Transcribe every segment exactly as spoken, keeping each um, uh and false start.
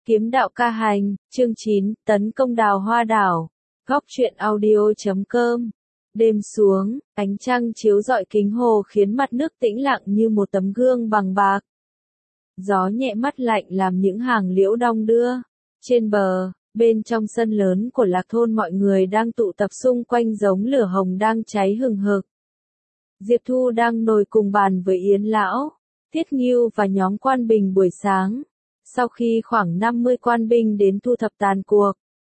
Kiếm đạo ca hành, chương chín, tấn công đào hoa đảo. Góc truyện audio chấm com. Đêm xuống, ánh trăng chiếu rọi kính hồ khiến mặt nước tĩnh lặng như một tấm gương bằng bạc. Gió nhẹ mát lạnh làm những hàng liễu đong đưa. Trên bờ, bên trong sân lớn của Lạc thôn mọi người đang tụ tập xung quanh giống lửa hồng đang cháy hừng hực. Diệp Thu đang ngồi cùng bàn với Yến Lão, Tiết Ngưu và nhóm quan binh buổi sáng. Sau khi khoảng năm mươi quan binh đến thu thập tàn cuộc,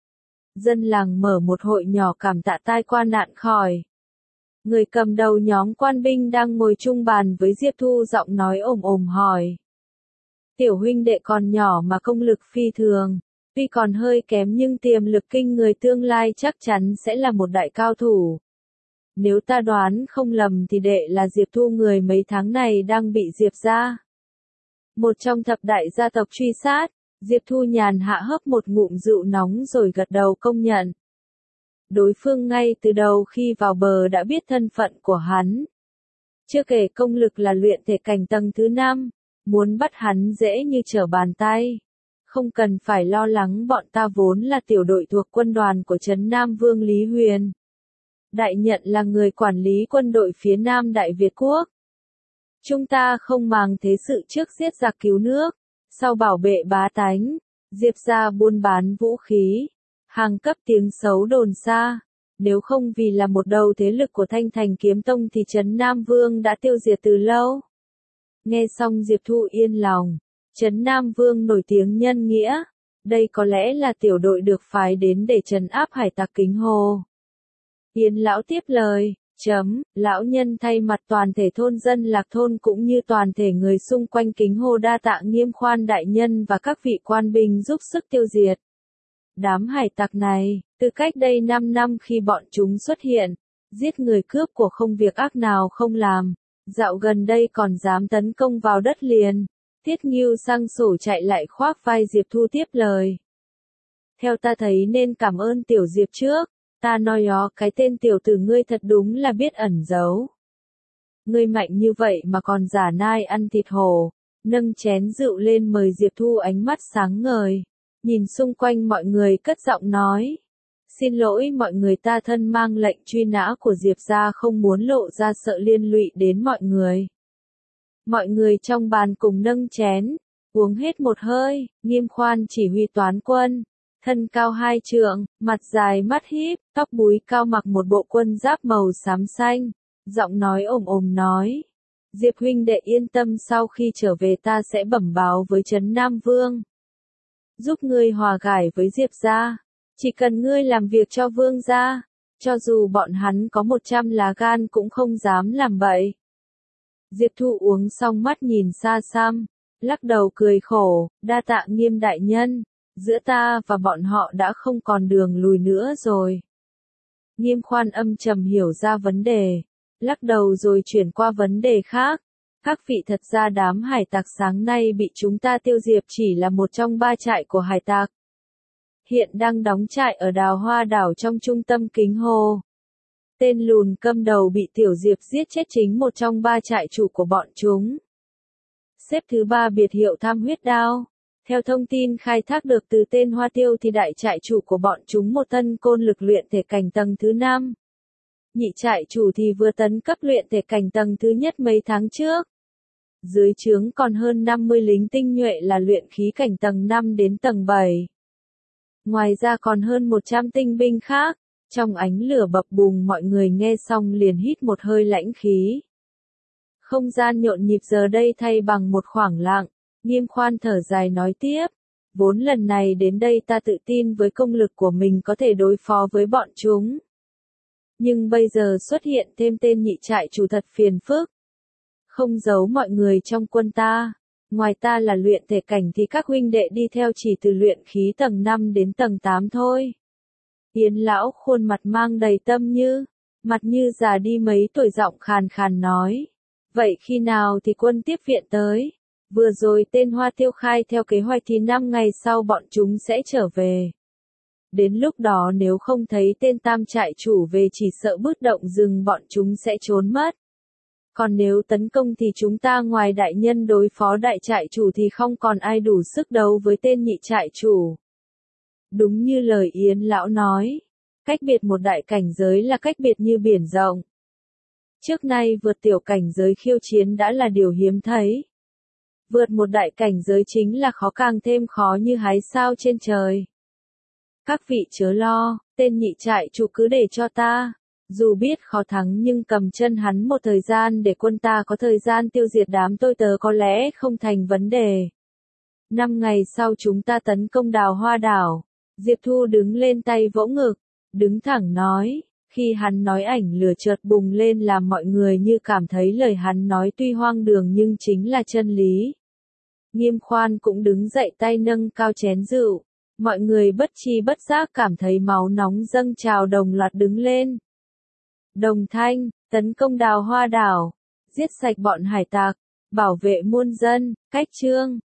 dân làng mở một hội nhỏ cảm tạ tai qua nạn khỏi. Người cầm đầu nhóm quan binh đang ngồi chung bàn với Diệp Thu giọng nói ồm ồm hỏi. Tiểu huynh đệ còn nhỏ mà công lực phi thường, tuy còn hơi kém nhưng tiềm lực kinh người tương lai chắc chắn sẽ là một đại cao thủ. Nếu ta đoán không lầm thì đệ là Diệp Thu người mấy tháng này đang bị Diệp gia, một trong thập đại gia tộc truy sát. Diệp Thu nhàn hạ hớp một ngụm rượu nóng rồi gật đầu công nhận. Đối phương ngay từ đầu khi vào bờ đã biết thân phận của hắn. Chưa kể công lực là luyện thể cảnh tầng thứ năm, muốn bắt hắn dễ như trở bàn tay. Không cần phải lo lắng, bọn ta vốn là tiểu đội thuộc quân đoàn của Trấn Nam Vương Lý Huyền. Đại Nhận là người quản lý quân đội phía Nam Đại Việt Quốc. Chúng ta không màng thế sự trước giết giặc cứu nước, sau bảo vệ bá tánh. Diệp gia buôn bán vũ khí, hàng cấp tiếng xấu đồn xa. Nếu không vì là một đầu thế lực của Thanh Thành Kiếm Tông thì Trấn Nam Vương đã tiêu diệt từ lâu. Nghe xong Diệp Thu yên lòng. Trấn Nam Vương nổi tiếng nhân nghĩa. Đây có lẽ là tiểu đội được phái đến để trấn áp hải tặc Kính Hồ. Yến Lão tiếp lời. Chấm, lão nhân thay mặt toàn thể thôn dân Lạc thôn cũng như toàn thể người xung quanh Kính Hồ đa tạ Nghiêm Khoan đại nhân và các vị quan binh giúp sức tiêu diệt đám hải tặc này. Từ cách đây năm năm khi bọn chúng xuất hiện, giết người cướp của không việc ác nào không làm, dạo gần đây còn dám tấn công vào đất liền. Tiết Ngưu sang sổ chạy lại khoác vai Diệp Thu tiếp lời. Theo ta thấy nên cảm ơn tiểu Diệp trước. Ta nói ó, cái tên tiểu tử ngươi thật đúng là biết ẩn giấu. Ngươi mạnh như vậy mà còn giả nai ăn thịt hổ. Nâng chén rượu lên mời Diệp Thu ánh mắt sáng ngời. Nhìn xung quanh mọi người cất giọng nói. Xin lỗi mọi người, ta thân mang lệnh truy nã của Diệp gia không muốn lộ ra sợ liên lụy đến mọi người. Mọi người trong bàn cùng nâng chén, uống hết một hơi. Nghiêm Khoan chỉ huy toán quân. Thân cao hai trượng, mặt dài mắt híp, tóc búi cao, mặc một bộ quân giáp màu xám xanh, giọng nói ồm ồm nói. Diệp huynh đệ yên tâm, sau khi trở về ta sẽ bẩm báo với Trấn Nam Vương. Giúp ngươi hòa gải với Diệp gia, chỉ cần ngươi làm việc cho Vương gia, cho dù bọn hắn có một trăm lá gan cũng không dám làm bậy. Diệp Thu uống xong mắt nhìn xa xăm, lắc đầu cười khổ, đa tạ Nghiêm đại nhân. Giữa ta và bọn họ đã không còn đường lùi nữa rồi. Nghiêm Khoan âm trầm hiểu ra vấn đề, lắc đầu rồi chuyển qua vấn đề khác. Các vị, thật ra đám hải tặc sáng nay bị chúng ta tiêu diệt chỉ là một trong ba trại của hải tặc. Hiện đang đóng trại ở đào hoa đảo trong trung tâm Kính Hồ. Tên lùn cầm đầu bị tiểu Diệp giết chết chính một trong ba trại chủ của bọn chúng. Xếp thứ ba biệt hiệu Tham Huyết Đao. Theo thông tin khai thác được từ tên Hoa Tiêu thì đại trại chủ của bọn chúng một thân côn lực luyện thể cảnh tầng thứ năm. Nhị trại chủ thì vừa tấn cấp luyện thể cảnh tầng thứ nhất mấy tháng trước. Dưới trướng còn hơn năm mươi lính tinh nhuệ là luyện khí cảnh tầng năm đến tầng bảy. Ngoài ra còn hơn một trăm tinh binh khác. Trong ánh lửa bập bùng mọi người nghe xong liền hít một hơi lãnh khí. Không gian nhộn nhịp giờ đây thay bằng một khoảng lặng. Nghiêm Khoan thở dài nói tiếp, vốn lần này đến đây ta tự tin với công lực của mình có thể đối phó với bọn chúng. Nhưng bây giờ xuất hiện thêm tên nhị trại chủ thật phiền phức. Không giấu mọi người trong quân ta, ngoài ta là luyện thể cảnh thì các huynh đệ đi theo chỉ từ luyện khí tầng năm đến tầng tám thôi. Yến Lão khuôn mặt mang đầy tâm như, mặt như già đi mấy tuổi, giọng khàn khàn nói. Vậy khi nào thì quân tiếp viện tới? Vừa rồi tên Hoa Tiêu khai theo kế hoạch thì năm ngày sau bọn chúng sẽ trở về. Đến lúc đó nếu không thấy tên tam trại chủ về chỉ sợ bứt động rừng bọn chúng sẽ trốn mất. Còn nếu tấn công thì chúng ta ngoài đại nhân đối phó đại trại chủ thì không còn ai đủ sức đấu với tên nhị trại chủ. Đúng như lời Yến lão nói, cách biệt một đại cảnh giới là cách biệt như biển rộng. Trước nay vượt tiểu cảnh giới khiêu chiến đã là điều hiếm thấy. Vượt một đại cảnh giới chính là khó càng thêm khó như hái sao trên trời. Các vị chớ lo, tên nhị trại chủ cứ để cho ta. Dù biết khó thắng nhưng cầm chân hắn một thời gian để quân ta có thời gian tiêu diệt đám tôi tớ có lẽ không thành vấn đề. Năm ngày sau chúng ta tấn công Đào Hoa đảo. Diệp Thu đứng lên tay vỗ ngực, đứng thẳng nói. Khi hắn nói ảnh lửa chợt bùng lên làm mọi người như cảm thấy lời hắn nói tuy hoang đường nhưng chính là chân lý. Nghiêm Khoan cũng đứng dậy tay nâng cao chén rượu. Mọi người bất chi bất giác cảm thấy máu nóng dâng trào đồng loạt đứng lên. Đồng thanh, tấn công Đào Hoa đảo, giết sạch bọn hải tặc, bảo vệ muôn dân, cách chương.